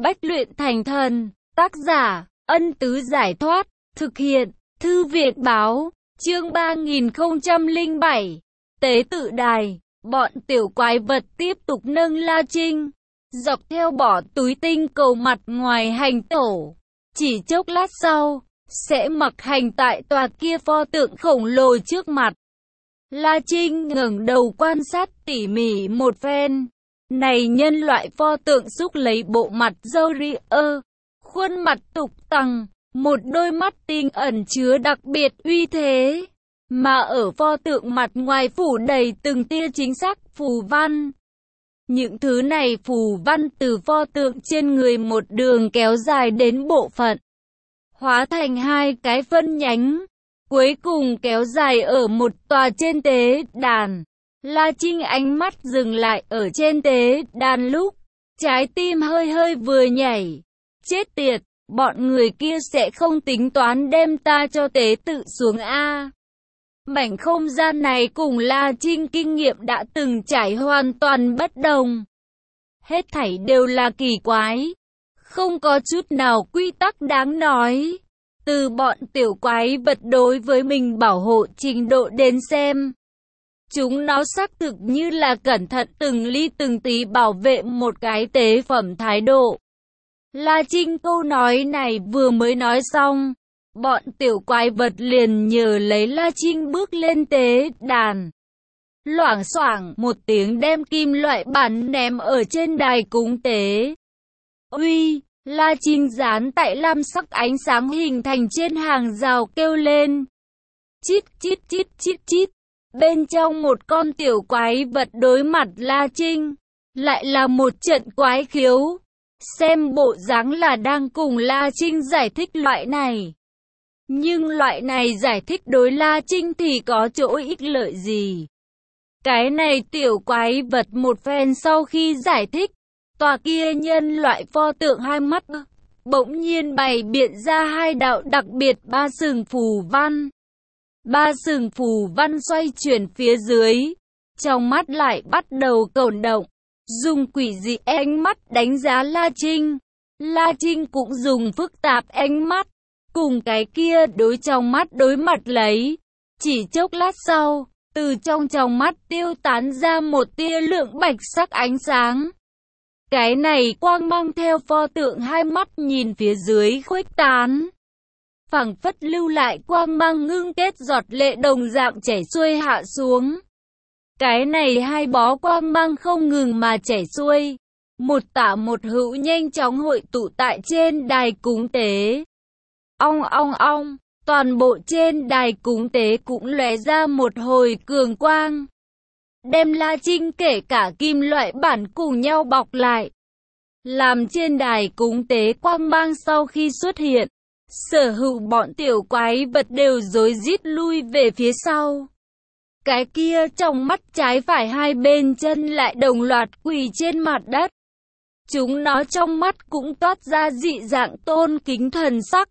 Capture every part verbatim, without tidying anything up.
Bách luyện thành thần, tác giả, Ân Tứ Giải Thoát, thực hiện, Thư Viện Báo, chương ba nghìn không trăm lẻ bảy, Tế Tự Đài, bọn tiểu quái vật tiếp tục nâng La Trinh, dọc theo bỏ túi tinh cầu mặt ngoài hành tổ, chỉ chốc lát sau, sẽ mặc hành tại tòa kia pho tượng khổng lồ trước mặt. La Trinh ngẩng đầu quan sát tỉ mỉ một phen. Này nhân loại pho tượng xúc lấy bộ mặt râu ria, khuôn mặt tục tằng, một đôi mắt tinh ẩn chứa đặc biệt uy thế, mà ở pho tượng mặt ngoài phủ đầy từng tia chính xác phù văn. Những thứ này phù văn từ pho tượng trên người một đường kéo dài đến bộ phận, hóa thành hai cái phân nhánh, cuối cùng kéo dài ở một tòa trên tế đàn. La Trinh ánh mắt dừng lại ở trên tế đàn lúc, trái tim hơi hơi vừa nhảy. Chết tiệt, bọn người kia sẽ không tính toán đem ta cho tế tự xuống a. Mảnh không gian này cùng La Trinh kinh nghiệm đã từng trải hoàn toàn bất đồng. Hết thảy đều là kỳ quái, không có chút nào quy tắc đáng nói. Từ bọn tiểu quái vật đối với mình bảo hộ trình độ đến xem, chúng nó xác thực như là cẩn thận từng ly từng tí bảo vệ một cái tế phẩm thái độ. La Trinh câu nói này vừa mới nói xong, bọn tiểu quái vật liền nhờ lấy La Trinh bước lên tế đàn. Loảng xoảng một tiếng đem kim loại bản ném ở trên đài cúng tế. Uy, La Trinh dán tại lam sắc ánh sáng hình thành trên hàng rào kêu lên. Chít chít chít chít chít. Bên trong một con tiểu quái vật đối mặt La Trinh, lại là một trận quái khiếu. Xem bộ dáng là đang cùng La Trinh giải thích loại này. Nhưng loại này giải thích đối La Trinh thì có chỗ ích lợi gì? Cái này tiểu quái vật một phen sau khi giải thích, tòa kia nhân loại pho tượng hai mắt, bỗng nhiên bày biện ra hai đạo đặc biệt ba sừng phù văn. Ba sừng phù văn xoay chuyển phía dưới, trong mắt lại bắt đầu cổn động, dùng quỷ dị ánh mắt đánh giá La Trinh. La Trinh cũng dùng phức tạp ánh mắt, cùng cái kia đối trong mắt đối mặt lấy. Chỉ chốc lát sau, từ trong trong mắt tiêu tán ra một tia lượng bạch sắc ánh sáng. Cái này quang mang theo pho tượng hai mắt nhìn phía dưới khuếch tán, phảng phất lưu lại quang mang ngưng kết giọt lệ đồng dạng chảy xuôi hạ xuống. Cái này hai bó quang mang không ngừng mà chảy xuôi, một tả một hữu nhanh chóng hội tụ tại trên đài cúng tế. Ong ong ong, toàn bộ trên đài cúng tế cũng lóe ra một hồi cường quang, đem La Trinh kể cả kim loại bản cùng nhau bọc lại, làm trên đài cúng tế quang mang sau khi xuất hiện, sở hữu bọn tiểu quái vật đều rối rít lui về phía sau. Cái kia trong mắt trái phải hai bên chân lại đồng loạt quỳ trên mặt đất. Chúng nó trong mắt cũng toát ra dị dạng tôn kính thần sắc.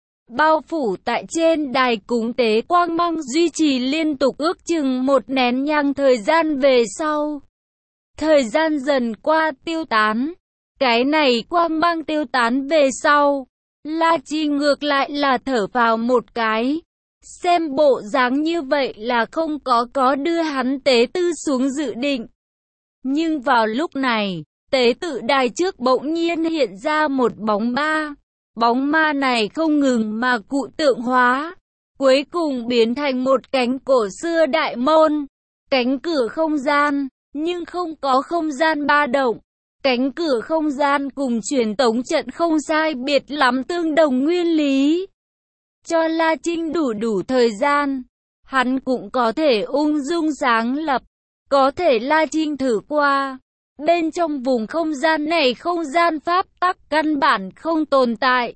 Bao phủ tại trên đài cúng tế quang mang duy trì liên tục ước chừng một nén nhang thời gian về sau. Thời gian dần qua tiêu tán. Cái này quang mang tiêu tán về sau, La Trinh ngược lại là thở vào một cái. Xem bộ dáng như vậy là không có có đưa hắn tế tư xuống dự định. Nhưng vào lúc này, tế tự đài trước bỗng nhiên hiện ra một bóng ma. Bóng ma này không ngừng mà cụ tượng hóa, cuối cùng biến thành một cánh cổ xưa đại môn. Cánh cửa không gian, nhưng không có không gian ba động. Cánh cửa không gian cùng truyền tống trận không sai biệt lắm tương đồng nguyên lý. Cho La Trinh đủ đủ thời gian, hắn cũng có thể ung dung sáng lập. Có thể La Trinh thử qua, bên trong vùng không gian này không gian pháp tắc căn bản không tồn tại.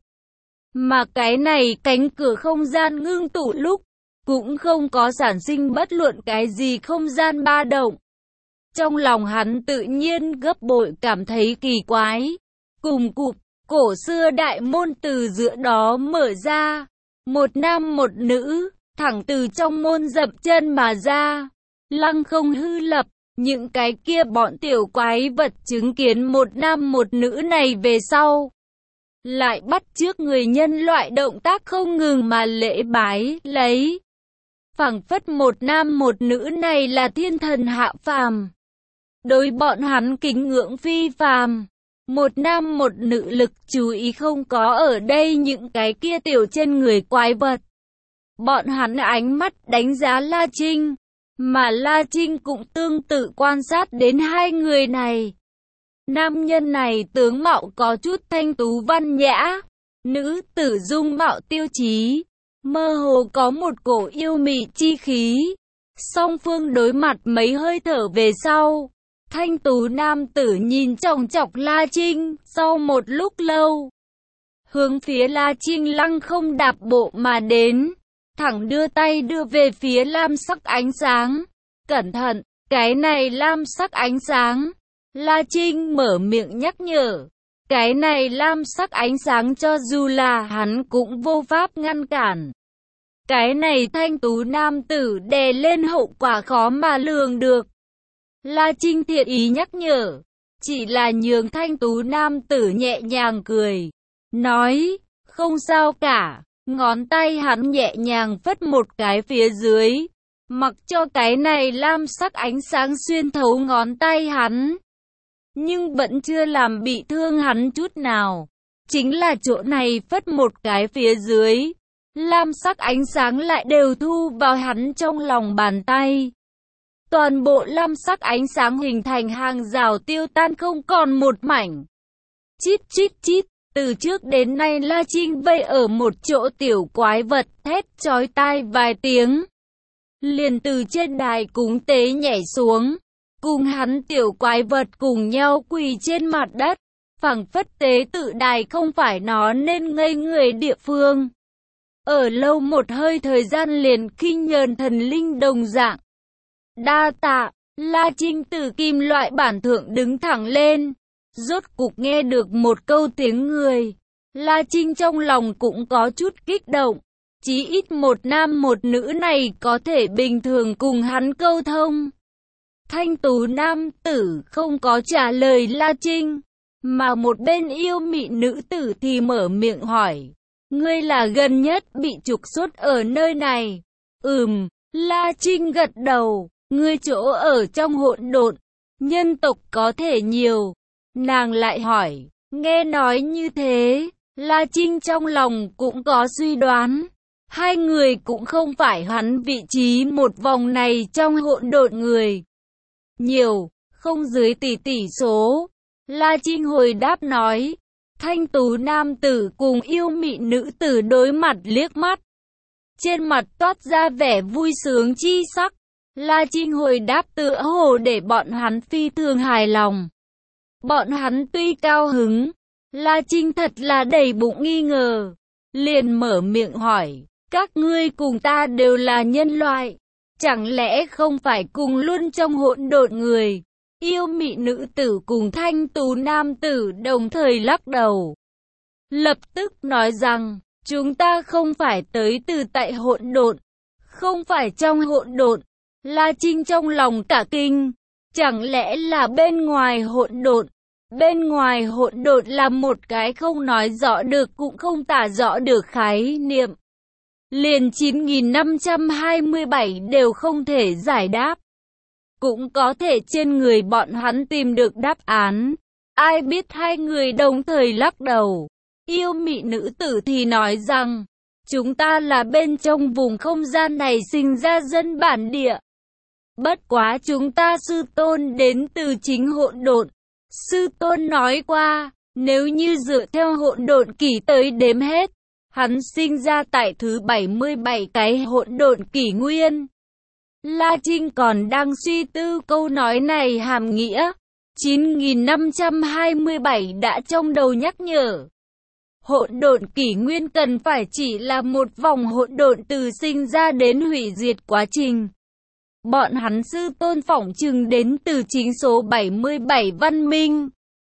Mà cái này cánh cửa không gian ngưng tụ lúc, cũng không có sản sinh bất luận cái gì không gian ba động. Trong lòng hắn tự nhiên gấp bội cảm thấy kỳ quái. Cùng cụp, cổ xưa đại môn từ giữa đó mở ra. Một nam một nữ, thẳng từ trong môn dậm chân mà ra. Lăng không hư lập, Những cái kia bọn tiểu quái vật chứng kiến một nam một nữ này về sau, lại bắt chước người nhân loại động tác không ngừng mà lễ bái, lấy. Phảng phất một nam một nữ này là thiên thần hạ phàm. Đối bọn hắn kính ngưỡng phi phàm. Một nam một nữ lực chú ý không có ở đây những cái kia tiểu trên người quái vật. Bọn hắn ánh mắt đánh giá La Trinh, mà La Trinh cũng tương tự quan sát đến hai người này. Nam nhân này tướng mạo có chút thanh tú văn nhã, nữ tử dung mạo tiêu chí, mơ hồ có một cổ yêu mị chi khí. Song phương đối mặt mấy hơi thở về sau, thanh tú nam tử nhìn chòng chọc La Trinh, sau một lúc lâu, hướng phía La Trinh lăng không đạp bộ mà đến, thẳng đưa tay đưa về phía lam sắc ánh sáng. Cẩn thận, cái này lam sắc ánh sáng. La Trinh mở miệng nhắc nhở. Cái này lam sắc ánh sáng cho dù là hắn cũng vô pháp ngăn cản. Cái này thanh tú nam tử đè lên hậu quả khó mà lường được. La Trinh thiện ý nhắc nhở, chỉ là nhường thanh tú nam tử nhẹ nhàng cười, nói, không sao cả, ngón tay hắn nhẹ nhàng phất một cái phía dưới, mặc cho cái này lam sắc ánh sáng xuyên thấu ngón tay hắn, nhưng vẫn chưa làm bị thương hắn chút nào, chính là chỗ này phất một cái phía dưới, lam sắc ánh sáng lại đều thu vào hắn trong lòng bàn tay. Toàn bộ lam sắc ánh sáng hình thành hàng rào tiêu tan không còn một mảnh. Chít chít chít, từ trước đến nay La Trinh vây ở một chỗ tiểu quái vật thét chói tai vài tiếng. Liền từ trên đài cúng tế nhảy xuống, cùng hắn tiểu quái vật cùng nhau quỳ trên mặt đất, phảng phất tế tự đài không phải nó nên ngây người địa phương. Ở lâu một hơi thời gian liền khinh nhờn thần linh đồng dạng. Đa tạ, La Trinh từ kim loại bản thượng đứng thẳng lên, rốt cục nghe được một câu tiếng người. La Trinh trong lòng cũng có chút kích động, chí ít một nam một nữ này có thể bình thường cùng hắn câu thông. Thanh tú nam tử không có trả lời La Trinh, mà một bên yêu mị nữ tử thì mở miệng hỏi, ngươi là gần nhất bị trục xuất ở nơi này. Ừm, La Trinh gật đầu. Ngươi chỗ ở trong hỗn độn, nhân tộc có thể nhiều. Nàng lại hỏi, nghe nói như thế, La Trinh trong lòng cũng có suy đoán. Hai người cũng không phải hắn vị trí một vòng này trong hỗn độn người. Nhiều, không dưới tỷ tỷ số. La Trinh hồi đáp nói, thanh tú nam tử cùng yêu mị nữ tử đối mặt liếc mắt. Trên mặt toát ra vẻ vui sướng chi sắc. La Trinh hồi đáp tựa hồ để bọn hắn phi thường hài lòng. Bọn hắn tuy cao hứng, La Trinh thật là đầy bụng nghi ngờ. Liền mở miệng hỏi, các ngươi cùng ta đều là nhân loại, chẳng lẽ không phải cùng luôn trong hỗn độn người? Yêu mị nữ tử cùng thanh tú nam tử đồng thời lắc đầu. Lập tức nói rằng, chúng ta không phải tới từ tại hỗn độn, không phải trong hỗn độn. La Trinh trong lòng cả kinh, chẳng lẽ là bên ngoài hỗn độn? Bên ngoài hỗn độn là một cái không nói rõ được cũng không tả rõ được khái niệm. Liền chín nghìn năm trăm hai mươi bảy đều không thể giải đáp. Cũng có thể trên người bọn hắn tìm được đáp án. Ai biết hai người đồng thời lắc đầu. Yêu mị nữ tử thì nói rằng, chúng ta là bên trong vùng không gian này sinh ra dân bản địa. Bất quá chúng ta sư tôn đến từ chính hỗn độn. Sư tôn nói qua, nếu như dựa theo hỗn độn kỷ tới đếm hết, hắn sinh ra tại thứ bảy mươi bảy cái hỗn độn kỷ nguyên. La Trinh còn đang suy tư câu nói này hàm nghĩa. chín nghìn năm trăm hai mươi bảy đã trong đầu nhắc nhở. Hỗn độn kỷ nguyên cần phải chỉ là một vòng hỗn độn từ sinh ra đến hủy diệt quá trình. Bọn hắn sư tôn phỏng chừng đến từ chính số bảy mươi bảy văn minh.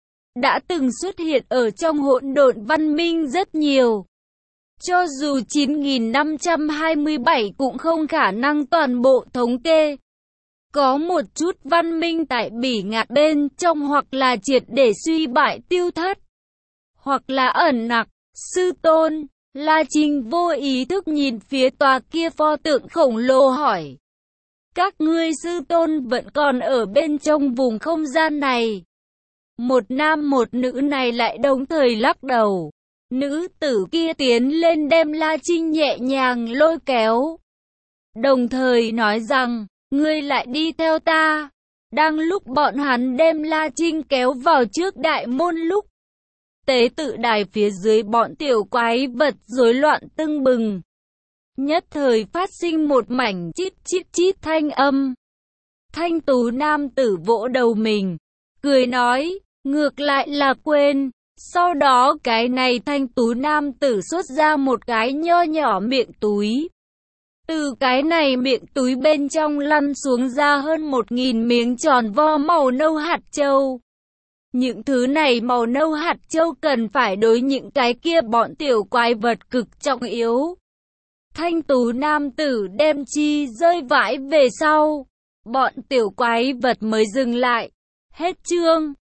Đã từng xuất hiện ở trong hỗn độn văn minh rất nhiều. Cho dù chín nghìn năm trăm hai mươi bảy cũng không khả năng toàn bộ thống kê. có một chút văn minh tại bỉ ngạn bên trong, hoặc là triệt để suy bại tiêu thất, hoặc là ẩn nặc. Sư tôn, La Trinh vô ý thức nhìn phía tòa kia pho tượng khổng lồ hỏi. Các ngươi sư tôn vẫn còn ở bên trong vùng không gian này. Một nam một nữ này lại đồng thời lắc đầu. Nữ tử kia tiến lên đem La Trinh nhẹ nhàng lôi kéo, đồng thời nói rằng, ngươi lại đi theo ta. Đang lúc bọn hắn đem La Trinh kéo vào trước đại môn lúc, tế tự đài phía dưới bọn tiểu quái vật rối loạn tưng bừng. Nhất thời phát sinh một mảnh chít chít chít thanh âm. Thanh tú nam tử vỗ đầu mình, cười nói, ngược lại là quên. Sau đó cái này thanh tú nam tử xuất ra một cái nho nhỏ miệng túi. Từ cái này miệng túi bên trong lăn xuống ra hơn một nghìn miếng tròn vo màu nâu hạt châu. Những thứ này màu nâu hạt châu cần phải đối những cái kia bọn tiểu quái vật cực trọng yếu. Thanh tú nam tử đem chi rơi vãi về sau, bọn tiểu quái vật mới dừng lại. Hết chương.